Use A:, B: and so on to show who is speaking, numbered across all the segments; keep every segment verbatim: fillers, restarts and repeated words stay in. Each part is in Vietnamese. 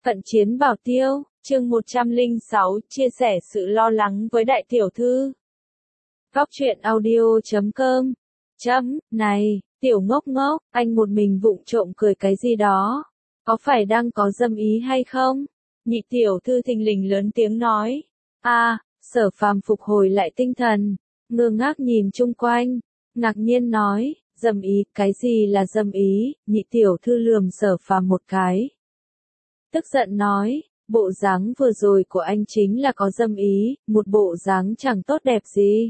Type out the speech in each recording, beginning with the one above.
A: Cận chiến bảo tiêu, chương một trăm lẻ sáu, chia sẻ sự lo lắng với đại tiểu thư. Góc truyện audio chấm com. Chấm, này, tiểu ngốc ngốc, anh một mình vụng trộm cười cái gì đó? Có phải đang có dâm ý hay không? Nhị tiểu thư thình lình lớn tiếng nói. A, à, Sở Phàm phục hồi lại tinh thần, ngơ ngác nhìn chung quanh, ngạc nhiên nói, dâm ý, cái gì là dâm ý? Nhị tiểu thư lườm Sở Phàm một cái. Tức giận nói, bộ dáng vừa rồi của anh chính là có dâm ý, một bộ dáng chẳng tốt đẹp gì.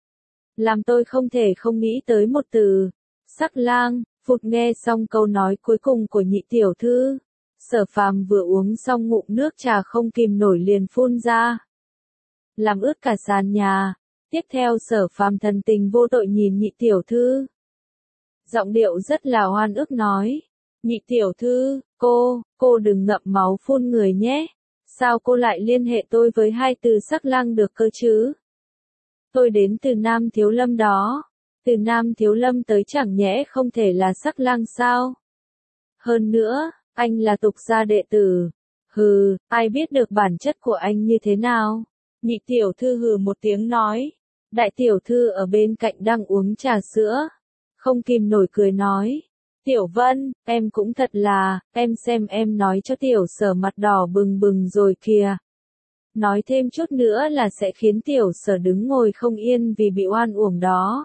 A: Làm tôi không thể không nghĩ tới một từ, sắc lang. Phụt, nghe xong câu nói cuối cùng của nhị tiểu thư, Sở Phàm vừa uống xong ngụm nước trà không kìm nổi liền phun ra, làm ướt cả sàn nhà. Tiếp theo Sở Phàm thần tình vô tội nhìn nhị tiểu thư, giọng điệu rất là oan ức nói, nhị tiểu thư, cô, cô đừng ngậm máu phun người nhé, sao cô lại liên hệ tôi với hai từ sắc lang được cơ chứ? Tôi đến từ Nam Thiếu Lâm đó. Từ Nam Thiếu Lâm tới chẳng nhẽ không thể là sắc lang sao? Hơn nữa, anh là tục gia đệ tử. Hừ, ai biết được bản chất của anh như thế nào? Nhị tiểu thư hừ một tiếng nói. Đại tiểu thư ở bên cạnh đang uống trà sữa, không kìm nổi cười nói. Tiểu Vân, em cũng thật là, em xem em nói cho tiểu Sở mặt đỏ bừng bừng rồi kìa. Nói thêm chút nữa là sẽ khiến tiểu Sở đứng ngồi không yên vì bị oan uổng đó.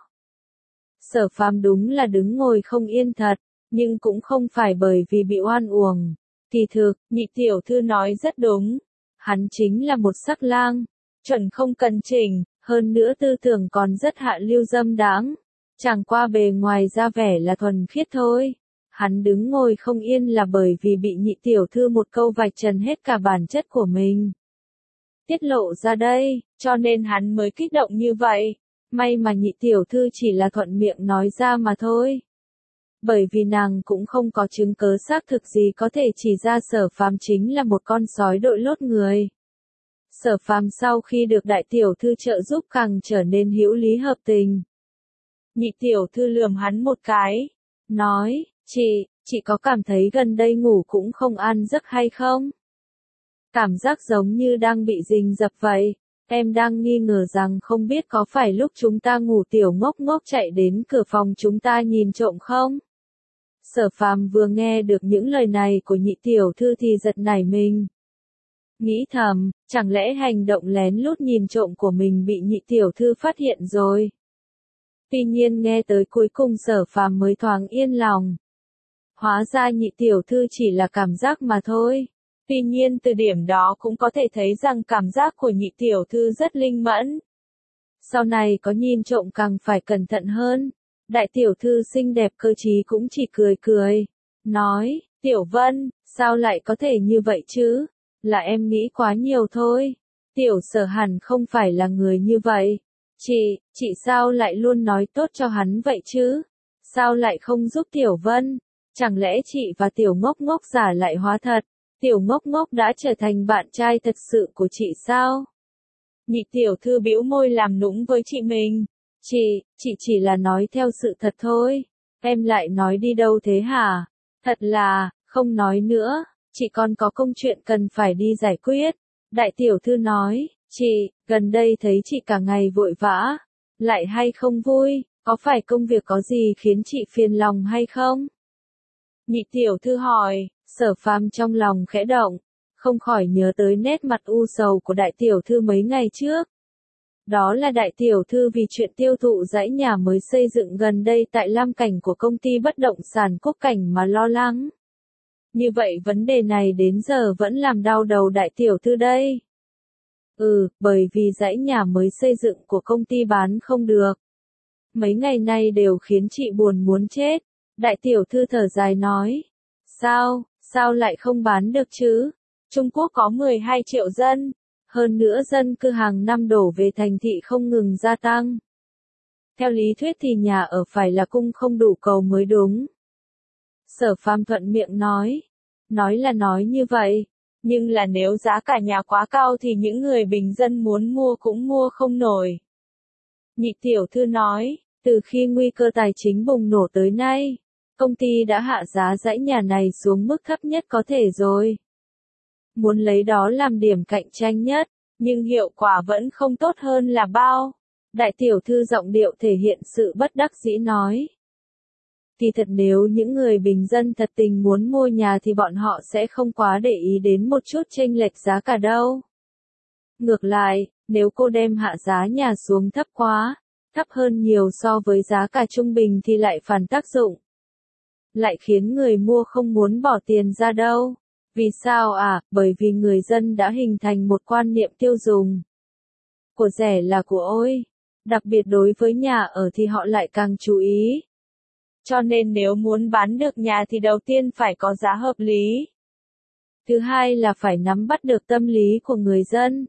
A: Sở Phàm đúng là đứng ngồi không yên thật, nhưng cũng không phải bởi vì bị oan uổng. Kỳ thực, nhị tiểu thư nói rất đúng. Hắn chính là một sắc lang, chuẩn không cần chỉnh, hơn nữa tư tưởng còn rất hạ lưu dâm đãng. Chẳng qua bề ngoài ra vẻ là thuần khiết thôi. Hắn đứng ngồi không yên là bởi vì bị nhị tiểu thư một câu vạch trần hết cả bản chất của mình tiết lộ ra đây, cho nên hắn mới kích động như vậy. May mà nhị tiểu thư chỉ là thuận miệng nói ra mà thôi. Bởi vì nàng cũng không có chứng cớ xác thực gì có thể chỉ ra Sở Phàm chính là một con sói đội lốt người. Sở Phàm sau khi được đại tiểu thư trợ giúp càng trở nên hữu lý hợp tình. Nhị tiểu thư lườm hắn một cái, nói, chị, chị có cảm thấy gần đây ngủ cũng không an giấc hay không? Cảm giác giống như đang bị rình rập vậy. Em đang nghi ngờ rằng không biết có phải lúc chúng ta ngủ tiểu ngốc ngốc chạy đến cửa phòng chúng ta nhìn trộm không? Sở Phàm vừa nghe được những lời này của nhị tiểu thư thì giật nảy mình. Nghĩ thầm, chẳng lẽ hành động lén lút nhìn trộm của mình bị nhị tiểu thư phát hiện rồi? Tuy nhiên nghe tới cuối cùng Sở Phàm mới thoáng yên lòng. Hóa ra nhị tiểu thư chỉ là cảm giác mà thôi. Tuy nhiên từ điểm đó cũng có thể thấy rằng cảm giác của nhị tiểu thư rất linh mẫn. Sau này có nhìn trộm càng phải cẩn thận hơn. Đại tiểu thư xinh đẹp cơ trí cũng chỉ cười cười. Nói, Tiểu Vân, sao lại có thể như vậy chứ? Là em nghĩ quá nhiều thôi. Tiểu Sở hẳn không phải là người như vậy. Chị, chị sao lại luôn nói tốt cho hắn vậy chứ? Sao lại không giúp Tiểu Vân? Chẳng lẽ chị và Tiểu ngốc ngốc giả lại hóa thật? Tiểu ngốc ngốc đã trở thành bạn trai thật sự của chị sao? Nhị tiểu thư bĩu môi làm nũng với chị mình. Chị, chị chỉ là nói theo sự thật thôi. Em lại nói đi đâu thế hả? Thật là, không nói nữa, chị còn có công chuyện cần phải đi giải quyết. Đại tiểu thư nói, chị, gần đây thấy chị cả ngày vội vã, lại hay không vui, có phải công việc có gì khiến chị phiền lòng hay không? Nhị tiểu thư hỏi. Sở Phàm trong lòng khẽ động, không khỏi nhớ tới nét mặt u sầu của đại tiểu thư mấy ngày trước. Đó là đại tiểu thư vì chuyện tiêu thụ dãy nhà mới xây dựng gần đây tại Lam Cảnh của công ty bất động sản Quốc Cảnh mà lo lắng. Như vậy vấn đề này đến giờ vẫn làm đau đầu đại tiểu thư đây. Ừ, bởi vì dãy nhà mới xây dựng của công ty bán không được. Mấy ngày nay đều khiến chị buồn muốn chết. Đại tiểu thư thở dài nói. Sao? Sao lại không bán được chứ? Trung Quốc có mười hai triệu dân, hơn nữa dân cư hàng năm đổ về thành thị không ngừng gia tăng. Theo lý thuyết thì nhà ở phải là cung không đủ cầu mới đúng. Sở Phàm thuận miệng nói. Nói là nói như vậy, nhưng là nếu giá cả nhà quá cao thì những người bình dân muốn mua cũng mua không nổi. Nhị tiểu thư nói, từ khi nguy cơ tài chính bùng nổ tới nay, công ty đã hạ giá dãy nhà này xuống mức thấp nhất có thể rồi. muốn lấy đó làm điểm cạnh tranh nhất, nhưng hiệu quả vẫn không tốt hơn là bao. Đại tiểu thư giọng điệu thể hiện sự bất đắc dĩ nói. Thì thật nếu những người bình dân thật tình muốn mua nhà thì bọn họ sẽ không quá để ý đến một chút chênh lệch giá cả đâu. Ngược lại, nếu cô đem hạ giá nhà xuống thấp quá, thấp hơn nhiều so với giá cả trung bình thì lại phản tác dụng. Lại khiến người mua không muốn bỏ tiền ra đâu. Vì sao à? Bởi vì người dân đã hình thành một quan niệm tiêu dùng. Của rẻ là của ôi. Đặc biệt đối với nhà ở thì họ lại càng chú ý. Cho nên nếu muốn bán được nhà thì đầu tiên phải có giá hợp lý. Thứ hai là phải nắm bắt được tâm lý của người dân.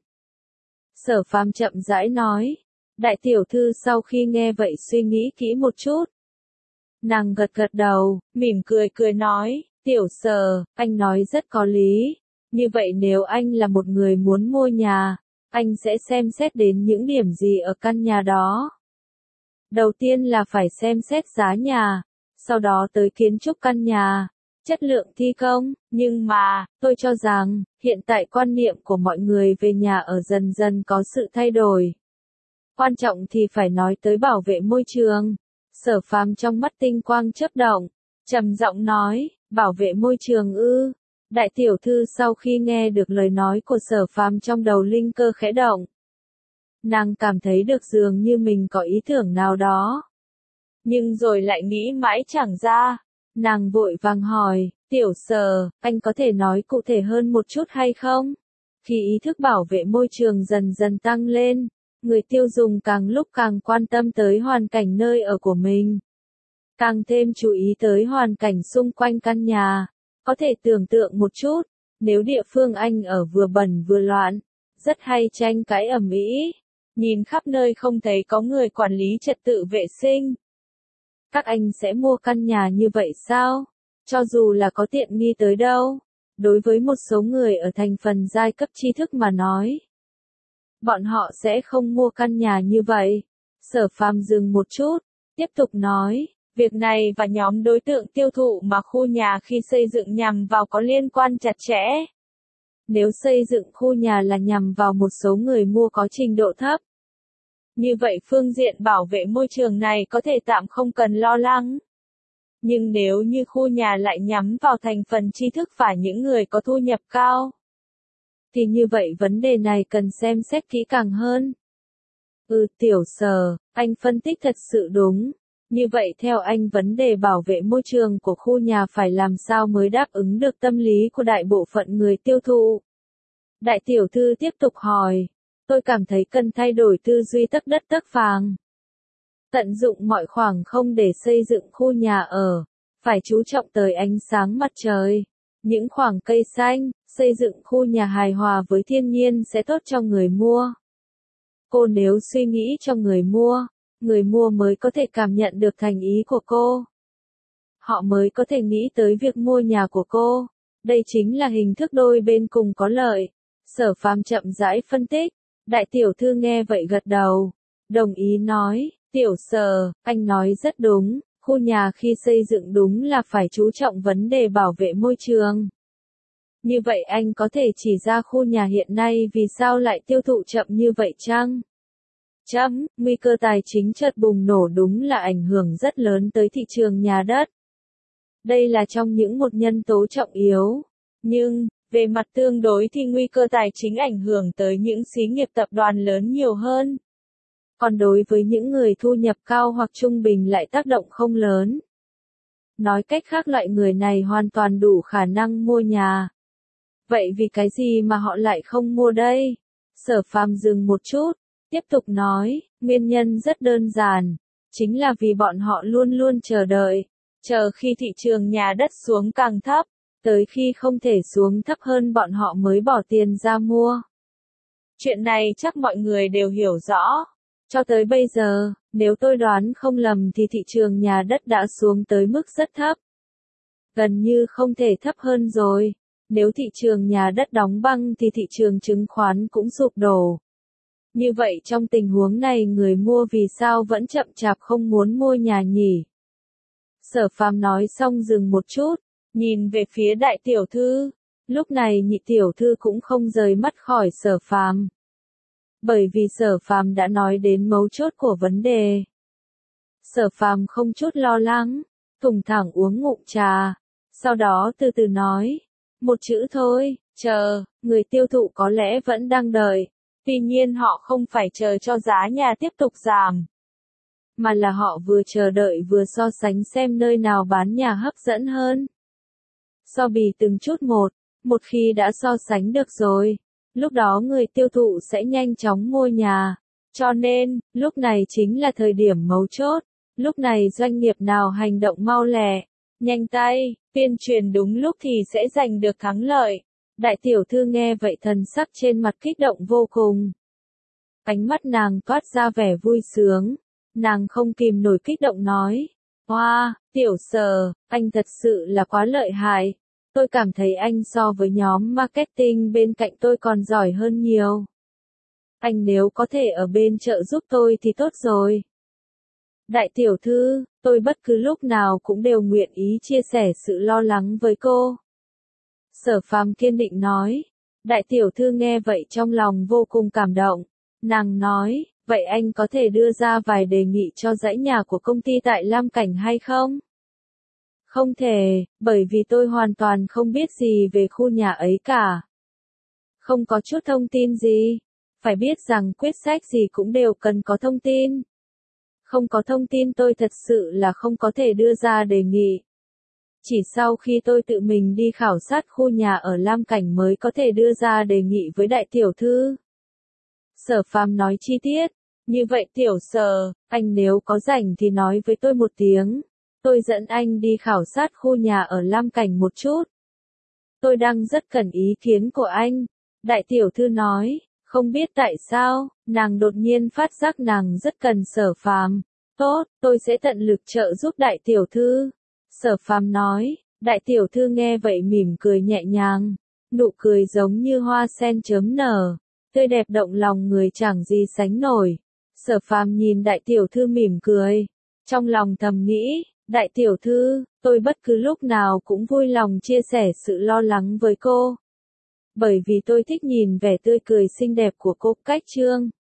A: Sở Phàm chậm rãi nói. Đại tiểu thư sau khi nghe vậy suy nghĩ kỹ một chút. Nàng gật gật đầu, mỉm cười cười nói, tiểu Sở, anh nói rất có lý. Như vậy nếu anh là một người muốn mua nhà, anh sẽ xem xét đến những điểm gì ở căn nhà đó. Đầu tiên là phải xem xét giá nhà, sau đó tới kiến trúc căn nhà, chất lượng thi công, nhưng mà, tôi cho rằng, hiện tại quan niệm của mọi người về nhà ở dần dần có sự thay đổi. Quan trọng thì phải nói tới bảo vệ môi trường. Sở Phàm trong mắt tinh quang chớp động, trầm giọng nói, bảo vệ môi trường ư. Đại tiểu thư sau khi nghe được lời nói của Sở Phàm trong đầu linh cơ khẽ động. Nàng cảm thấy được dường như mình có ý tưởng nào đó. Nhưng rồi lại nghĩ mãi chẳng ra. Nàng vội vàng hỏi, tiểu Sở, anh có thể nói cụ thể hơn một chút hay không? Khi ý thức bảo vệ môi trường dần dần tăng lên, người tiêu dùng càng lúc càng quan tâm tới hoàn cảnh nơi ở của mình. Càng thêm chú ý tới hoàn cảnh xung quanh căn nhà. Có thể tưởng tượng một chút, nếu địa phương anh ở vừa bẩn vừa loạn, rất hay tranh cãi ầm ĩ, nhìn khắp nơi không thấy có người quản lý trật tự vệ sinh. Các anh sẽ mua căn nhà như vậy sao? Cho dù là có tiện nghi tới đâu, đối với một số người ở thành phần giai cấp tri thức mà nói, bọn họ sẽ không mua căn nhà như vậy. Sở Phàm dừng một chút, tiếp tục nói, việc này và nhóm đối tượng tiêu thụ mà khu nhà khi xây dựng nhằm vào có liên quan chặt chẽ. Nếu xây dựng khu nhà là nhằm vào một số người mua có trình độ thấp, như vậy phương diện bảo vệ môi trường này có thể tạm không cần lo lắng. Nhưng nếu như khu nhà lại nhắm vào thành phần tri thức và những người có thu nhập cao, thì như vậy vấn đề này cần xem xét kỹ càng hơn. Ừ, tiểu Sở, anh phân tích thật sự đúng. Như vậy theo anh vấn đề bảo vệ môi trường của khu nhà phải làm sao mới đáp ứng được tâm lý của đại bộ phận người tiêu thụ? Đại tiểu thư tiếp tục hỏi, tôi cảm thấy cần thay đổi tư duy tấc đất tấc vàng. Tận dụng mọi khoảng không để xây dựng khu nhà ở, phải chú trọng tới ánh sáng mặt trời, những khoảng cây xanh, xây dựng khu nhà hài hòa với thiên nhiên sẽ tốt cho người mua. Cô nếu suy nghĩ cho người mua, người mua mới có thể cảm nhận được thành ý của cô. Họ mới có thể nghĩ tới việc mua nhà của cô. Đây chính là hình thức đôi bên cùng có lợi. Sở Phàm chậm rãi phân tích. Đại tiểu thư nghe vậy gật đầu. Đồng ý nói, tiểu Sở, anh nói rất đúng. Khu nhà khi xây dựng đúng là phải chú trọng vấn đề bảo vệ môi trường. Như vậy anh có thể chỉ ra khu nhà hiện nay vì sao lại tiêu thụ chậm như vậy chăng? Chấm, nguy cơ tài chính chợt bùng nổ đúng là ảnh hưởng rất lớn tới thị trường nhà đất. Đây là trong những một nhân tố trọng yếu. Nhưng, về mặt tương đối thì nguy cơ tài chính ảnh hưởng tới những xí nghiệp tập đoàn lớn nhiều hơn. Còn đối với những người thu nhập cao hoặc trung bình lại tác động không lớn. Nói cách khác loại người này hoàn toàn đủ khả năng mua nhà. Vậy vì cái gì mà họ lại không mua đây? Sở Phàm dừng một chút, tiếp tục nói, nguyên nhân rất đơn giản, chính là vì bọn họ luôn luôn chờ đợi, chờ khi thị trường nhà đất xuống càng thấp, tới khi không thể xuống thấp hơn bọn họ mới bỏ tiền ra mua. Chuyện này chắc mọi người đều hiểu rõ. Cho tới bây giờ, nếu tôi đoán không lầm thì thị trường nhà đất đã xuống tới mức rất thấp. Gần như không thể thấp hơn rồi. Nếu thị trường nhà đất đóng băng thì thị trường chứng khoán cũng sụp đổ. Như vậy trong tình huống này người mua vì sao vẫn chậm chạp không muốn mua nhà nhỉ? Sở Phàm nói xong dừng một chút, nhìn về phía đại tiểu thư. Lúc này nhị tiểu thư cũng không rời mắt khỏi Sở Phàm. Bởi vì Sở Phàm đã nói đến mấu chốt của vấn đề. Sở Phàm không chút lo lắng, thùng thẳng uống ngụm trà, sau đó từ từ nói, một chữ thôi, chờ, người tiêu thụ có lẽ vẫn đang đợi, tuy nhiên họ không phải chờ cho giá nhà tiếp tục giảm, mà là họ vừa chờ đợi vừa so sánh xem nơi nào bán nhà hấp dẫn hơn. So bì từng chút một, một khi đã so sánh được rồi, lúc đó người tiêu thụ sẽ nhanh chóng mua nhà, cho nên, lúc này chính là thời điểm mấu chốt. Lúc này doanh nghiệp nào hành động mau lẹ, nhanh tay, tuyên truyền đúng lúc thì sẽ giành được thắng lợi. Đại tiểu thư nghe vậy thần sắc trên mặt kích động vô cùng. Ánh mắt nàng toát ra vẻ vui sướng, nàng không kìm nổi kích động nói. Wow, tiểu Sở, anh thật sự là quá lợi hại. Tôi cảm thấy anh so với nhóm marketing bên cạnh tôi còn giỏi hơn nhiều. Anh nếu có thể ở bên trợ giúp tôi thì tốt rồi. Đại tiểu thư, tôi bất cứ lúc nào cũng đều nguyện ý chia sẻ sự lo lắng với cô. Sở Phàm kiên định nói. Đại tiểu thư nghe vậy trong lòng vô cùng cảm động. Nàng nói, vậy anh có thể đưa ra vài đề nghị cho dãy nhà của công ty tại Lam Cảnh hay không? Không thể, bởi vì tôi hoàn toàn không biết gì về khu nhà ấy cả. Không có chút thông tin gì. Phải biết rằng quyết sách gì cũng đều cần có thông tin. Không có thông tin tôi thật sự là không có thể đưa ra đề nghị. Chỉ sau khi tôi tự mình đi khảo sát khu nhà ở Lam Cảnh mới có thể đưa ra đề nghị với đại tiểu thư. Sở Phàm nói chi tiết, như vậy tiểu Sở, anh nếu có rảnh thì nói với tôi một tiếng. Tôi dẫn anh đi khảo sát khu nhà ở Lam Cảnh một chút. Tôi đang rất cần ý kiến của anh. Đại tiểu thư nói. Không biết tại sao, nàng đột nhiên phát giác nàng rất cần Sở Phàm. Tốt, tôi sẽ tận lực trợ giúp đại tiểu thư. Sở Phàm nói, đại tiểu thư nghe vậy mỉm cười nhẹ nhàng, nụ cười giống như hoa sen chớm nở, tươi đẹp động lòng người chẳng gì sánh nổi. Sở Phàm nhìn đại tiểu thư mỉm cười, trong lòng thầm nghĩ, đại tiểu thư, tôi bất cứ lúc nào cũng vui lòng chia sẻ sự lo lắng với cô. Bởi vì tôi thích nhìn vẻ tươi cười xinh đẹp của cô. Cách chương